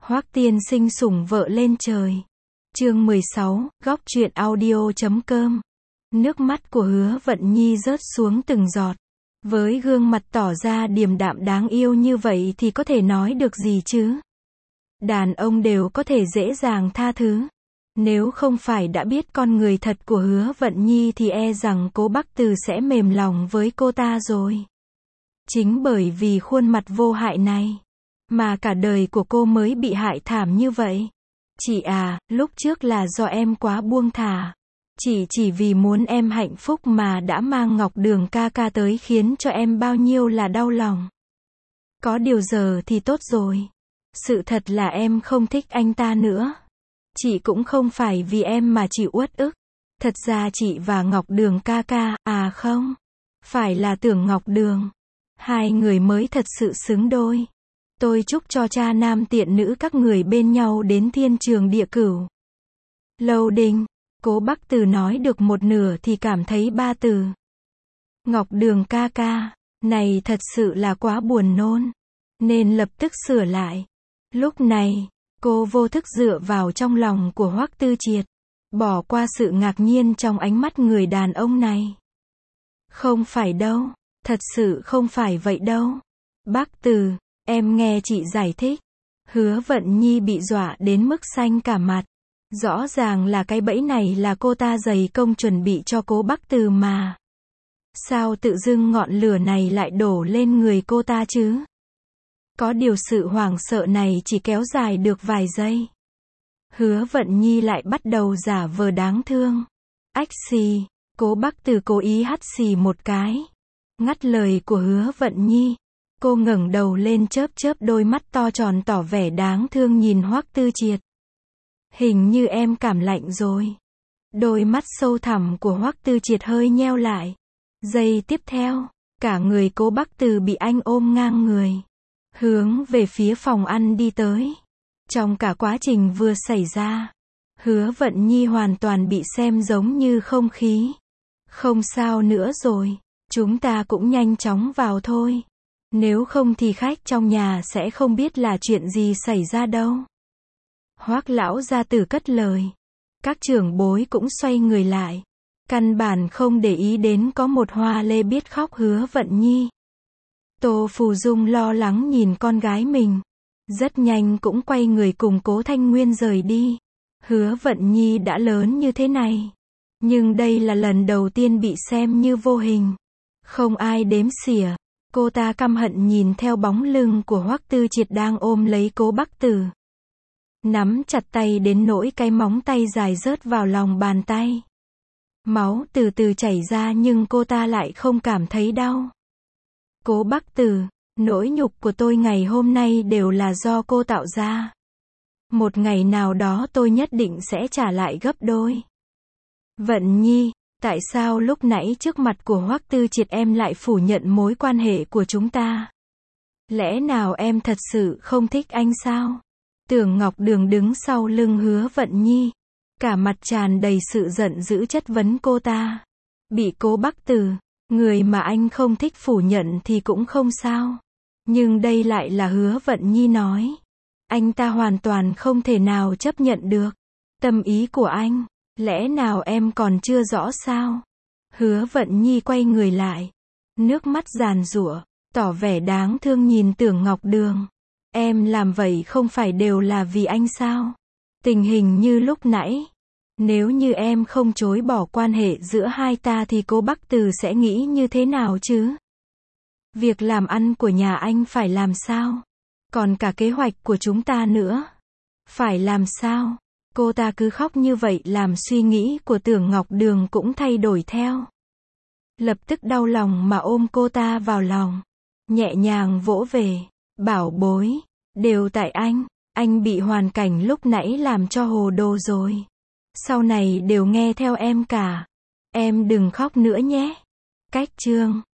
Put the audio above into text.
Hoắc tiên sinh sủng vợ lên trời. Chương 16, góc truyện audio.com. Nước mắt của Hứa Vận Nhi rớt xuống từng giọt. Với gương mặt tỏ ra điềm đạm đáng yêu như vậy thì có thể nói được gì chứ? Đàn ông đều có thể dễ dàng tha thứ. Nếu không phải đã biết con người thật của Hứa Vận Nhi thì e rằng Cố Bắc Từ sẽ mềm lòng với cô ta rồi. Chính bởi vì khuôn mặt vô hại này mà cả đời của cô mới bị hại thảm như vậy. Chị à, lúc trước là do em quá buông thả. Chị chỉ vì muốn em hạnh phúc mà đã mang Ngọc Đường ca ca tới khiến cho em bao nhiêu là đau lòng. Có điều giờ thì tốt rồi. Sự thật là em không thích anh ta nữa. Chị cũng không phải vì em mà chị uất ức. Thật ra chị và Ngọc Đường ca ca, à không, phải là Tưởng Ngọc Đường. Hai người mới thật sự xứng đôi. Tôi chúc cho cha nam tiện nữ các người bên nhau đến thiên trường địa cửu. Lâu Đình, Cố Bắc Từ nói được một nửa thì cảm thấy ba từ Ngọc Đường ca ca này thật sự là quá buồn nôn, nên lập tức sửa lại. Lúc này, cô vô thức dựa vào trong lòng của Hoắc Tư Triệt, bỏ qua sự ngạc nhiên trong ánh mắt người đàn ông này. Không phải đâu, thật sự không phải vậy đâu. Bác Từ, em nghe chị giải thích. Hứa Vận Nhi bị dọa đến mức xanh cả mặt. Rõ ràng là cái bẫy này là cô ta dày công chuẩn bị cho Cố Bắc Từ mà. Sao tự dưng ngọn lửa này lại đổ lên người cô ta chứ? Có điều sự hoảng sợ này chỉ kéo dài được vài giây. Hứa Vận Nhi lại bắt đầu giả vờ đáng thương. Ách xì, Cố Bắc Từ cố ý hắt xì một cái. Ngắt lời của Hứa Vận Nhi. Cô ngẩng đầu lên chớp chớp đôi mắt to tròn tỏ vẻ đáng thương nhìn Hoắc Tư Triệt. Hình như em cảm lạnh rồi. Đôi mắt sâu thẳm của Hoắc Tư Triệt hơi nheo lại. Giây tiếp theo, cả người Cố Bắc Từ bị anh ôm ngang người, hướng về phía phòng ăn đi tới. Trong cả quá trình vừa xảy ra, Hứa Vận Nhi hoàn toàn bị xem giống như không khí. Không sao nữa rồi, chúng ta cũng nhanh chóng vào thôi. Nếu không thì khách trong nhà sẽ không biết là chuyện gì xảy ra đâu. Hoắc lão gia tử cất lời. Các trưởng bối cũng xoay người lại. Căn bản không để ý đến có một hoa lê biết khóc Hứa Vận Nhi. Tô Phù Dung lo lắng nhìn con gái mình. Rất nhanh cũng quay người cùng Cố Thanh Nguyên rời đi. Hứa Vận Nhi đã lớn như thế này, nhưng đây là lần đầu tiên bị xem như vô hình. Không ai đếm xỉa. Cô ta căm hận nhìn theo bóng lưng của Hoắc Tư Triệt đang ôm lấy Cố Bắc Từ. Nắm chặt tay đến nỗi cái móng tay dài rớt vào lòng bàn tay. Máu từ từ chảy ra nhưng cô ta lại không cảm thấy đau. Cố Bắc Từ, nỗi nhục của tôi ngày hôm nay đều là do cô tạo ra. Một ngày nào đó tôi nhất định sẽ trả lại gấp đôi. Vận Nhi, tại sao lúc nãy trước mặt của Hoắc Tư Triệt em lại phủ nhận mối quan hệ của chúng ta? Lẽ nào em thật sự không thích anh sao? Tưởng Ngọc Đường đứng sau lưng Hứa Vận Nhi, cả mặt tràn đầy sự giận dữ chất vấn cô ta. Bị Cố Bắc Từ, người mà anh không thích phủ nhận thì cũng không sao. Nhưng đây lại là Hứa Vận Nhi nói. Anh ta hoàn toàn không thể nào chấp nhận được. Tâm ý của anh, lẽ nào em còn chưa rõ sao? Hứa Vận Nhi quay người lại, nước mắt giàn giụa, tỏ vẻ đáng thương nhìn Tưởng Ngọc Đường. Em làm vậy không phải đều là vì anh sao? Tình hình như lúc nãy, nếu như em không chối bỏ quan hệ giữa hai ta thì Cố Bắc Từ sẽ nghĩ như thế nào chứ? Việc làm ăn của nhà anh phải làm sao? Còn cả kế hoạch của chúng ta nữa, phải làm sao? Cô ta cứ khóc như vậy làm suy nghĩ của Tưởng Ngọc Đường cũng thay đổi theo. Lập tức đau lòng mà ôm cô ta vào lòng, nhẹ nhàng vỗ về. Bảo bối, đều tại anh bị hoàn cảnh lúc nãy làm cho hồ đồ rồi. Sau này đều nghe theo em cả. Em đừng khóc nữa nhé. Cách chương